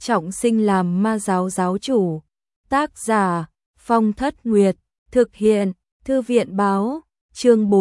trọng sinh làm ma giáo giáo chủ. Tác giả Phong Thất Nguyệt, thực hiện Thư viện báo, chương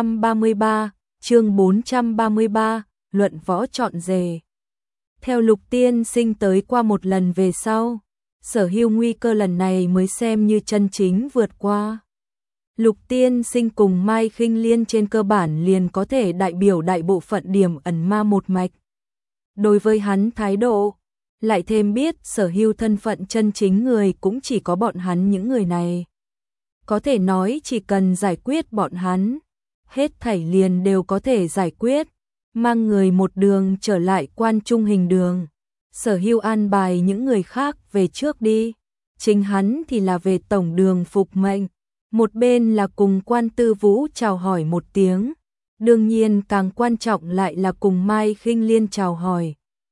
433, luận võ trọn rề. Theo Lục Tiên Sinh tới qua một lần về sau, Sở Hưu nguy cơ lần này mới xem như chân chính vượt qua. Lục Tiên Sinh cùng Mai Khinh Liên trên cơ bản liền có thể đại biểu đại bộ phận điểm ẩn ma một mạch. Đối với hắn thái độ, lại thêm biết Sở Hưu thân phận chân chính người cũng chỉ có bọn hắn những người này. Có thể nói chỉ cần giải quyết bọn hắn, hết thảy liền đều có thể giải quyết, mang người một đường trở lại Quan Trung Hình đường. Sở Hưu an bài những người khác về trước đi, chính hắn thì là về tổng đường phục mệnh. Một bên là cùng Quan Tư Vũ chào hỏi một tiếng, đương nhiên càng quan trọng lại là cùng Mai Khinh Liên chào hỏi.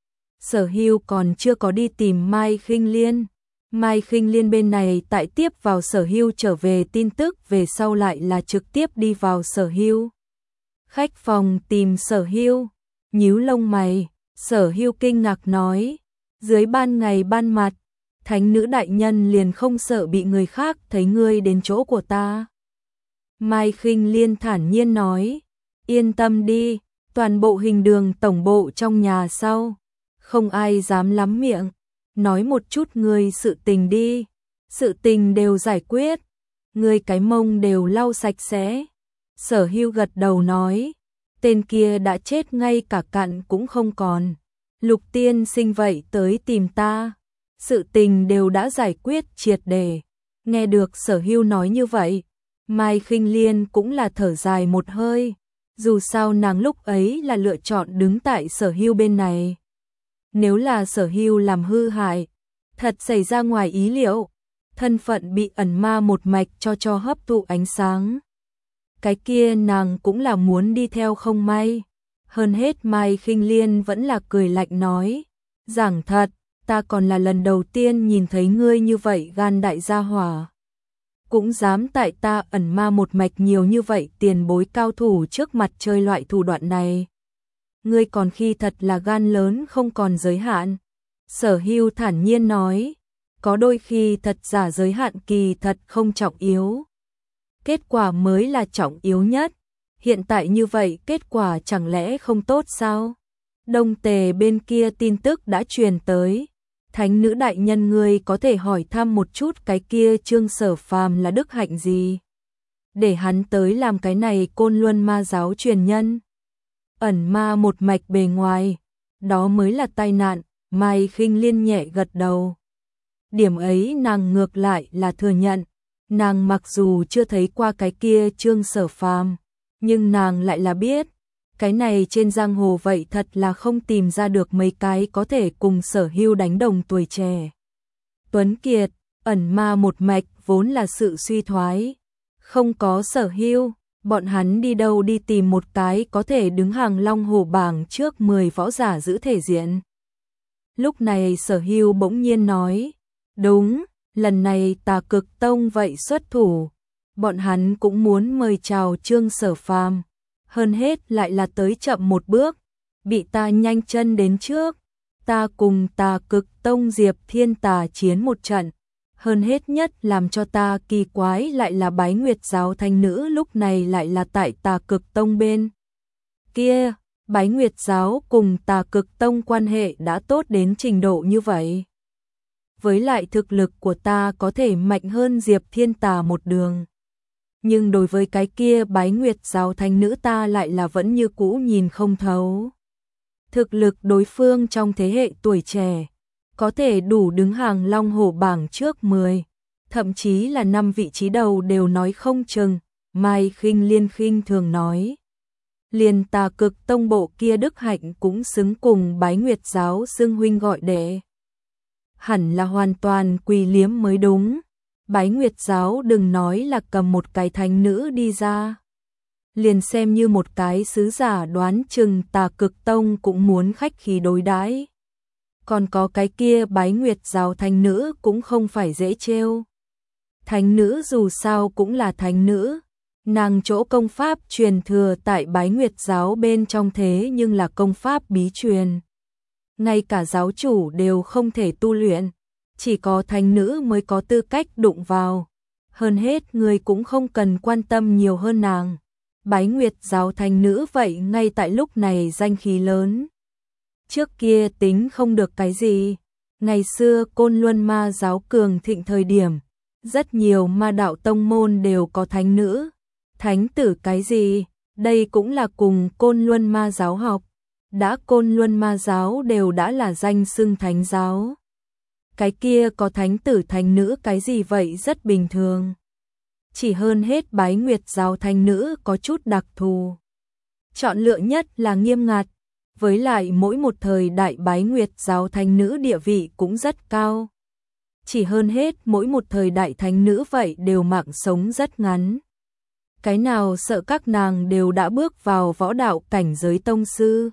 Sở Hưu còn chưa có đi tìm Mai Khinh Liên. Mai Khinh Liên bên này tại tiếp vào Sở Hưu trở về tin tức về sau lại là trực tiếp đi vào Sở Hưu khách phòng tìm Sở Hưu, nhíu lông mày. Sở Hưu kinh ngạc nói, dưới ban ngày ban mặt, thánh nữ đại nhân liền không sợ bị người khác thấy ngươi đến chỗ của ta. Mai Khinh Liên thản nhiên nói, yên tâm đi, toàn bộ Hình đường tổng bộ trong nhà sau, không ai dám lắm miệng, nói một chút ngươi sự tình đi, sự tình đều giải quyết, ngươi cái mông đều lau sạch sẽ. Sở Hưu gật đầu nói, tên kia đã chết ngay cả cặn cũng không còn. Lục Tiên Sinh vậy tới tìm ta, sự tình đều đã giải quyết triệt để. Nghe được Sở Hưu nói như vậy, Mai Khinh Liên cũng là thở dài một hơi, dù sao nàng lúc ấy là lựa chọn đứng tại Sở Hưu bên này. Nếu là Sở Hưu làm hư hại, thật xảy ra ngoài ý liệu, thân phận bị ẩn ma một mạch cho hấp thụ ánh sáng, cái kia nàng cũng là muốn đi theo không may. Hơn hết Mai Khinh Liên vẫn là cười lạnh nói, giảng thật, ta còn là lần đầu tiên nhìn thấy ngươi như vậy gan đại gia hỏa. Cũng dám tại ta ẩn ma một mạch nhiều như vậy tiền bối cao thủ trước mặt chơi loại thủ đoạn này. Ngươi còn khi thật là gan lớn không còn giới hạn. Sở Hưu thản nhiên nói, có đôi khi thật giả giới hạn kỳ thật không trọng yếu. Kết quả mới là trọng yếu nhất. Hiện tại như vậy kết quả chẳng lẽ không tốt sao? Đông Tề bên kia tin tức đã truyền tới. Thánh nữ đại nhân ngươi có thể hỏi thăm một chút cái kia Trương Sở Phàm là đức hạnh gì? Để hắn tới làm cái này Côn Luân ma giáo truyền nhân. Ẩn ma một mạch bề ngoài, đó mới là tai nạn. Mai Khinh Liên nhẹ gật đầu. Điểm ấy nàng ngược lại là thừa nhận. Nàng mặc dù chưa thấy qua cái kia Trương Sở Phàm, nhưng nàng lại là biết, cái này trên giang hồ vậy thật là không tìm ra được mấy cái có thể cùng Sở Hưu đánh đồng tuổi trẻ. Tuấn Kiệt, ẩn ma một mạch vốn là sự suy thoái. Không có Sở Hưu, bọn hắn đi đâu đi tìm một cái có thể đứng hàng long hổ bảng trước 10 võ giả giữ thể diện. Lúc này Sở Hưu bỗng nhiên nói, đúng, lần này Tà Cực Tông vậy xuất thủ. Bọn hắn cũng muốn mời chào Trương Sở Phàm, hơn hết lại là tới chậm một bước, bị ta nhanh chân đến trước. Ta cùng Tà Cực Tông Diệp Thiên Tà chiến một trận, hơn hết nhất làm cho ta kỳ quái lại là Bái Nguyệt giáo thánh nữ lúc này lại là tại Tà Cực Tông bên kia. Bái Nguyệt giáo cùng Tà Cực Tông quan hệ đã tốt đến trình độ như vậy. Với lại thực lực của ta có thể mạnh hơn Diệp Thiên Tà một đường. Nhưng đối với cái kia Bái Nguyệt giáo thánh nữ ta lại là vẫn như cũ nhìn không thấu. Thực lực đối phương trong thế hệ tuổi trẻ, có thể đủ đứng hàng long hổ bảng trước 10, thậm chí là 5 vị trí đầu đều nói không chừng. Mai Khinh Liên khinh thường nói, liền Tà Cực Tông bộ kia đức hạnh cũng xứng cùng Bái Nguyệt giáo xưng huynh gọi đệ. Hẳn là hoàn toàn quỳ liếm mới đúng. Bái Nguyệt giáo đừng nói là cầm một cái thánh nữ đi ra, liền xem như một cái sứ giả đoán chừng Tà Cực Tông cũng muốn khách khí đối đãi. Còn có cái kia Bái Nguyệt giáo thánh nữ cũng không phải dễ trêu. Thánh nữ dù sao cũng là thánh nữ, nàng chỗ công pháp truyền thừa tại Bái Nguyệt giáo bên trong thế nhưng là công pháp bí truyền. ngay cả giáo chủ đều không thể tu luyện, chỉ có thánh nữ mới có tư cách đụng vào. Hơn hết ngươi cũng không cần quan tâm nhiều hơn nàng. Bái Nguyệt giáo thánh nữ vậy ngay tại lúc này danh khí lớn. Trước kia tính không được cái gì. Ngày xưa Côn Luân ma giáo cường thịnh thời điểm, rất nhiều ma đạo tông môn đều có thánh nữ. Thánh tử cái gì? Đây cũng là cùng Côn Luân ma giáo học. Đã Côn Luân ma giáo đều đã là danh xưng thánh giáo. Cái kia có thánh tử thánh nữ cái gì vậy rất bình thường. Chỉ hơn hết Bái Nguyệt giáo thánh nữ có chút đặc thù. Chọn lựa nhất là nghiêm ngặt, với lại mỗi một thời đại Bái Nguyệt giáo thánh nữ địa vị cũng rất cao. Chỉ hơn hết mỗi một thời đại thánh nữ vậy đều mạng sống rất ngắn. Cái nào sợ các nàng đều đã bước vào võ đạo cảnh giới tông sư.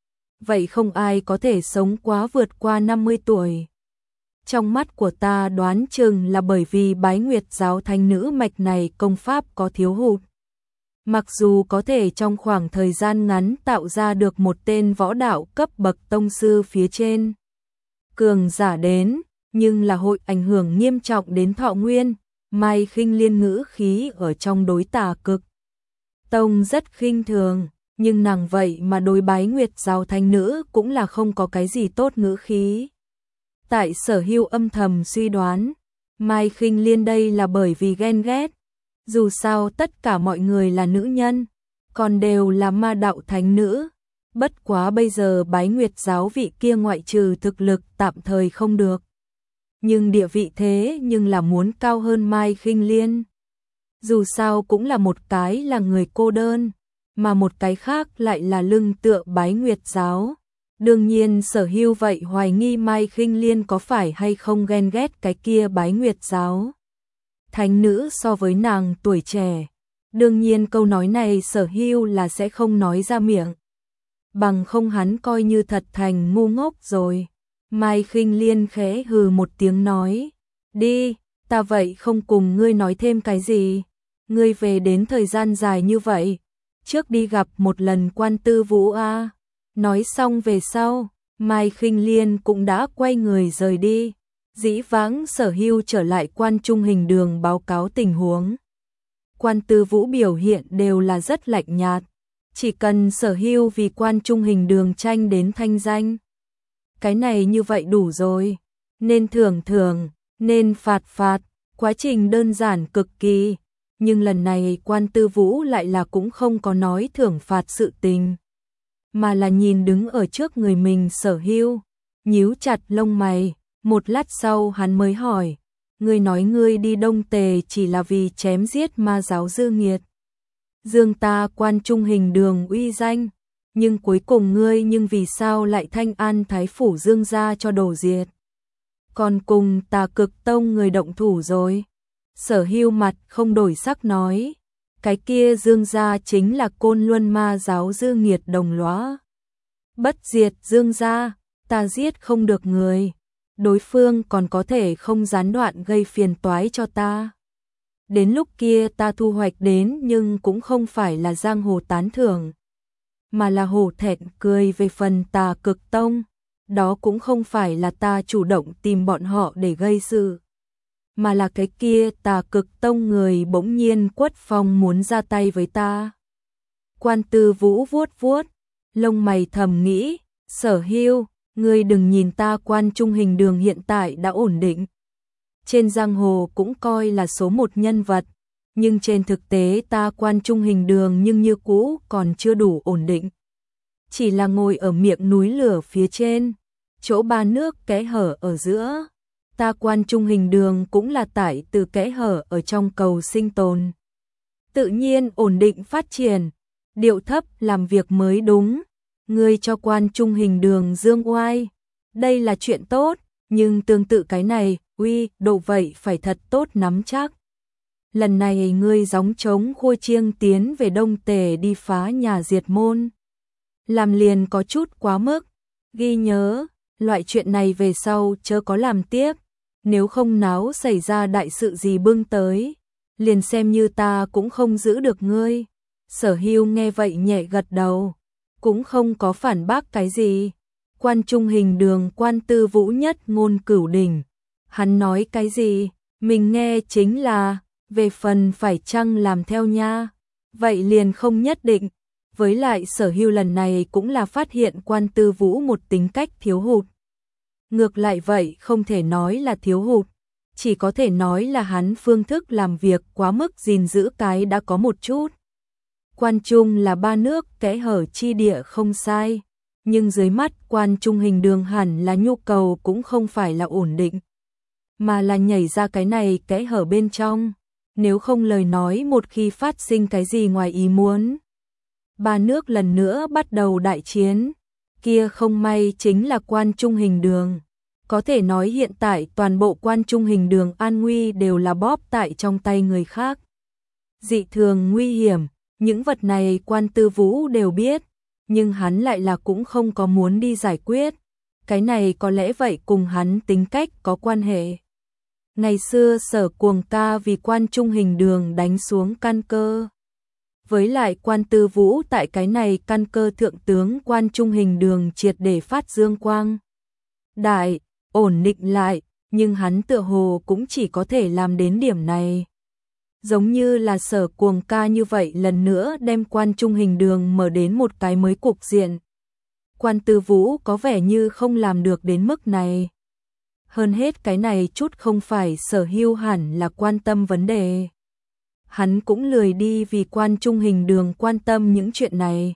Vậy không ai có thể sống quá vượt qua 50 tuổi. Trong mắt của ta đoán chừng là bởi vì Bái Nguyệt giáo thánh nữ mạch này công pháp có thiếu hụt. Mặc dù có thể trong khoảng thời gian ngắn tạo ra được một tên võ đạo cấp bậc tông sư phía trên cường giả đến, nhưng là hội ảnh hưởng nghiêm trọng đến thọ nguyên. Mai Khinh Liên ngữ khí ở trong đối Tà Cực Tông rất khinh thường, nhưng nàng vậy mà đối Bái Nguyệt giáo thánh nữ cũng là không có cái gì tốt ngữ khí. Tại Sở Hưu âm thầm suy đoán, Mai Khinh Liên đây là bởi vì ghen ghét. Dù sao tất cả mọi người là nữ nhân, còn đều là ma đạo thánh nữ. Bất quá bây giờ Bái Nguyệt giáo vị kia ngoại trừ thực lực tạm thời không được, nhưng địa vị thế nhưng là muốn cao hơn Mai Khinh Liên. Dù sao cũng là một cái là người cô đơn, mà một cái khác lại là lưng tựa Bái Nguyệt giáo. Đương nhiên Sở Hưu vậy hoài nghi Mai Khinh Liên có phải hay không ghen ghét cái kia Bái Nguyệt giáo thánh nữ so với nàng tuổi trẻ. Đương nhiên câu nói này Sở Hưu là sẽ không nói ra miệng. Bằng không hắn coi như thật thành ngu ngốc rồi. Mai Khinh Liên khẽ hừ một tiếng nói. Đi, ta vậy không cùng ngươi nói thêm cái gì. Ngươi về đến thời gian dài như vậy. Trước đi gặp một lần Quan Tư Vũ a. Nói xong về sau, Mai Khinh Liên cũng đã quay người rời đi. Dĩ vãng Sở Hưu trở lại Quan Trung Hình Đường báo cáo tình huống. Quan Tư Vũ biểu hiện đều là rất lạnh nhạt. Chỉ cần Sở Hưu vì Quan Trung Hình Đường tranh đến thanh danh. Cái này như vậy đủ rồi. Nên thưởng thưởng, nên phạt phạt, quá trình đơn giản cực kỳ. Nhưng lần này Quan Tư Vũ lại là cũng không có nói thưởng phạt sự tình, mà là nhìn đứng ở trước người mình Sở Hưu, nhíu chặt lông mày. Một lát sau hắn mới hỏi, ngươi nói ngươi đi Đông Tề chỉ là vì chém giết ma giáo dư nghiệt, dương ta Quan Trung Hình Đường uy danh, nhưng cuối cùng ngươi nhưng vì sao lại Thanh An Thái Phủ Dương gia cho đổ diệt, còn cùng Tà Cực Tông người động thủ rồi. Sở Hưu mặt không đổi sắc nói, cái kia Dương gia chính là Côn Luân ma giáo dư nghiệt đồng lõa. Bất diệt Dương gia, ta giết không được người, đối phương còn có thể không gián đoạn gây phiền toái cho ta. Đến lúc kia ta thu hoạch đến nhưng cũng không phải là giang hồ tán thưởng, mà là hổ thẹn cười về phần Tà Cực Tông. Đó cũng không phải là ta chủ động tìm bọn họ để gây sự, mà là cái kia Tà Cực Tông người bỗng nhiên quất phong muốn ra tay với ta. Quan Tư Vũ vuốt vuốt lông mày thầm nghĩ, Sở Hưu, ngươi đừng nhìn ta Quan Trung Hình Đường hiện tại đã ổn định, trên giang hồ cũng coi là số một nhân vật, nhưng trên thực tế ta Quan Trung Hình Đường nhưng như cũ còn chưa đủ ổn định. Chỉ là ngồi ở miệng núi lửa phía trên, chỗ ba nước kẽ hở ở giữa. Ta Quan Trung Hình Đường cũng là tại từ kẽ hở ở trong cầu sinh tồn. Tự nhiên ổn định phát triển, điệu thấp làm việc mới đúng. Ngươi cho Quan Trung Hình Đường dương oai, đây là chuyện tốt, nhưng tương tự cái này, uy, độ vậy phải thật tốt nắm chắc. Lần này ngươi gióng trống khua chiêng tiến về Đông Tề đi phá nhà diệt môn, làm liền có chút quá mức. Ghi nhớ, loại chuyện này về sau chớ có làm tiếp, nếu không náo xảy ra đại sự gì bưng tới, liền xem như ta cũng không giữ được ngươi. Sở Hưu nghe vậy nhẹ gật đầu, cũng không có phản bác cái gì. Quan Trung Hình Đường Quan Tư Vũ nhất ngôn cửu đỉnh. Hắn nói cái gì, mình nghe chính là, về phần phải chăng làm theo nha, vậy liền không nhất định. Với lại Sở Hưu lần này cũng là phát hiện Quan Tư Vũ một tính cách thiếu hụt. Ngược lại vậy không thể nói là thiếu hụt, chỉ có thể nói là hắn phương thức làm việc quá mức gìn giữ cái đã có một chút. Quan Trung là ba nước kẽ hở chi địa không sai, nhưng dưới mắt Quan Trung Hình Đường hẳn là nhu cầu cũng không phải là ổn định, mà là nhảy ra cái này kẽ hở bên trong, nếu không lời nói một khi phát sinh cái gì ngoài ý muốn. Ba nước lần nữa bắt đầu đại chiến, kia không may chính là Quan Trung Hình Đường. Có thể nói hiện tại toàn bộ Quan Trung Hình Đường an nguy đều là bóp tại trong tay người khác. Dị thường nguy hiểm, những vật này Quan Tư Vũ đều biết, nhưng hắn lại là cũng không có muốn đi giải quyết. Cái này có lẽ vậy cùng hắn tính cách có quan hệ. Ngày xưa Sở Cuồng ca vì Quan Trung Hình Đường đánh xuống căn cơ. Với lại Quan Tư Vũ tại cái này căn cơ thượng tướng Quan Trung Hình Đường triệt để phát dương quang đại, ổn định lại, nhưng hắn tựa hồ cũng chỉ có thể làm đến điểm này. Giống như là Sở Cuồng ca như vậy lần nữa đem Quan Trung Hình Đường mở đến một cái mới cục diện. Quan Tư Vũ có vẻ như không làm được đến mức này. Hơn hết cái này chút không phải Sở Hưu hẳn là quan tâm vấn đề. Hắn cũng lười đi vì Quan Trung Hình Đường quan tâm những chuyện này.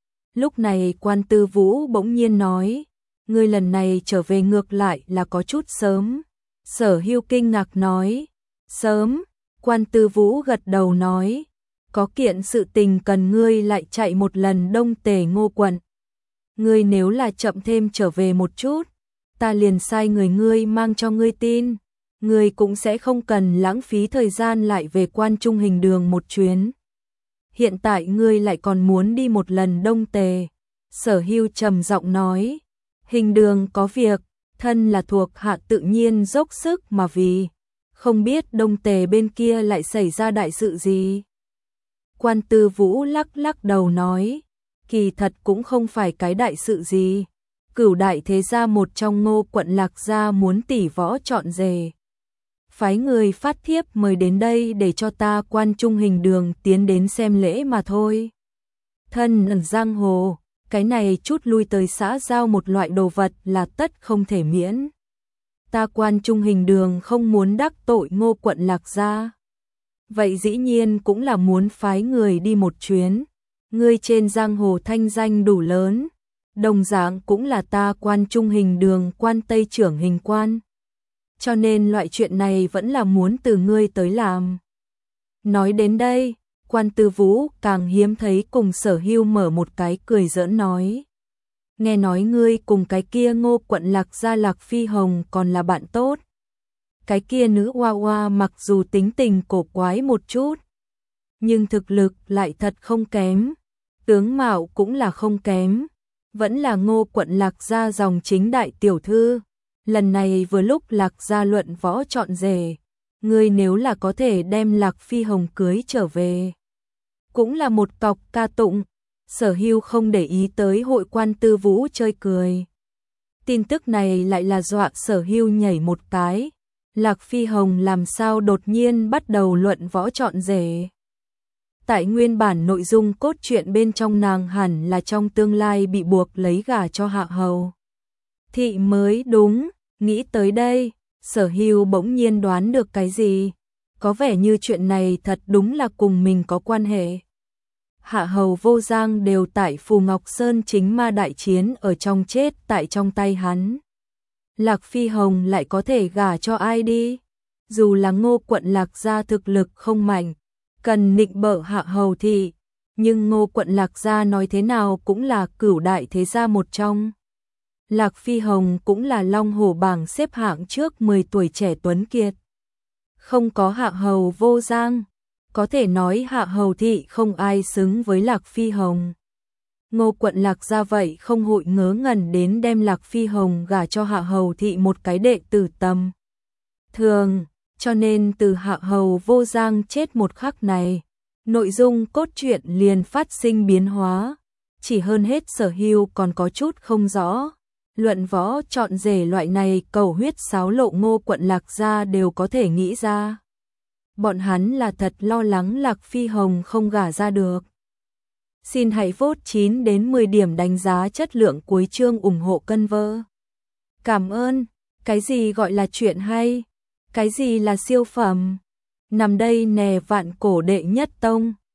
Lúc này Quan Tư Vũ bỗng nhiên nói, ngươi lần này trở về ngược lại là có chút sớm. Sở Hưu kinh ngạc nói, sớm. Quan Tư Vũ gật đầu nói, có kiện sự tình cần ngươi lại chạy một lần Đông Tề Ngô quận. Ngươi nếu là chậm thêm trở về một chút, ta liền sai người ngươi mang cho ngươi tin. Ngươi cũng sẽ không cần lãng phí thời gian lại về Quan Trung Hình Đường một chuyến. Hiện tại ngươi lại còn muốn đi một lần Đông Tề. Sở Hưu trầm giọng nói, Hình Đường có việc, thân là thuộc hạ tự nhiên dốc sức mà vì, không biết Đông Tề bên kia lại xảy ra đại sự gì. Quan Tư Vũ lắc lắc đầu nói, kỳ thật cũng không phải cái đại sự gì. Cửu đại thế gia một trong Ngô quận Lạc gia muốn tỷ võ chọn rể. Phái người phát thiếp mời đến đây để cho ta Quan Trung Hình Đường tiến đến xem lễ mà thôi. Thân ẩn giang hồ, cái này chút lui tới xã giao một loại đồ vật là tất không thể miễn. Ta Quan Trung Hình Đường không muốn đắc tội Ngô quận Lạc gia. Vậy dĩ nhiên cũng là muốn phái người đi một chuyến. Ngươi trên giang hồ thanh danh đủ lớn, đồng dạng cũng là ta Quan Trung Hình Đường quan Tây trưởng hình quan. Cho nên loại chuyện này vẫn là muốn từ ngươi tới làm. Nói đến đây, Quan Tư Vũ càng hiếm thấy cùng Sở Hưu mở một cái cười giỡn nói. Nghe nói ngươi cùng cái kia Ngô quận Lạc gia Lạc Phi Hồng còn là bạn tốt. Cái kia nữ hoa hoa mặc dù tính tình cổ quái một chút, nhưng thực lực lại thật không kém, tướng mạo cũng là không kém, vẫn là Ngô quận Lạc gia dòng chính đại tiểu thư. Lần này vừa lúc Lạc gia luận võ chọn rể, ngươi nếu là có thể đem Lạc Phi Hồng cưới trở về, cũng là một cọc ca tụng. Sở Hưu không để ý tới hội Quan Tư Vũ chơi cười. Tin tức này lại là dọa Sở Hưu nhảy một cái. Lạc Phi Hồng làm sao đột nhiên bắt đầu luận võ chọn rể. Tại nguyên bản nội dung cốt truyện bên trong nàng hẳn là trong tương lai bị buộc lấy gả cho Hạ Hầu Thị mới đúng. Nghĩ tới đây, Sở Hưu bỗng nhiên đoán được cái gì. Có vẻ như chuyện này thật đúng là cùng mình có quan hệ. Hạ Hầu Vô Giang đều tại Phù Ngọc Sơn chính ma đại chiến ở trong chết tại trong tay hắn. Lạc Phi Hồng lại có thể gả cho ai đi? Dù là Ngô quận Lạc gia thực lực không mạnh, cần nịnh bợ Hạ Hầu Thị, nhưng Ngô quận Lạc gia nói thế nào cũng là cửu đại thế gia một trong. Lạc Phi Hồng cũng là Long Hổ bảng xếp hạng trước 10 tuổi trẻ tuấn kiệt. Không có Hạ Hầu Vô Giang, có thể nói Hạ Hầu Thị không ai xứng với Lạc Phi Hồng. Ngô quận Lạc gia vậy không hội ngớ ngẩn đến đem Lạc Phi Hồng gả cho Hạ Hầu Thị một cái đệ tử tầm thường, cho nên từ Hạ Hầu Vô Giang chết một khắc này, nội dung cốt truyện liền phát sinh biến hóa. Chỉ hơn hết Sở Hưu còn có chút không rõ, Luận võ chọn rể loại này cầu huyết sáo lộ Ngô Quận Lạc gia đều có thể nghĩ ra. Bọn hắn là thật lo lắng Lạc Phi Hồng không gả ra được. Xin hãy vote 9 đến 10 điểm đánh giá chất lượng cuối chương ủng hộ Cân Vơ. Cảm ơn. Cái gì gọi là chuyện hay? Cái gì là siêu phẩm? Nằm đây nè vạn cổ đệ nhất tông.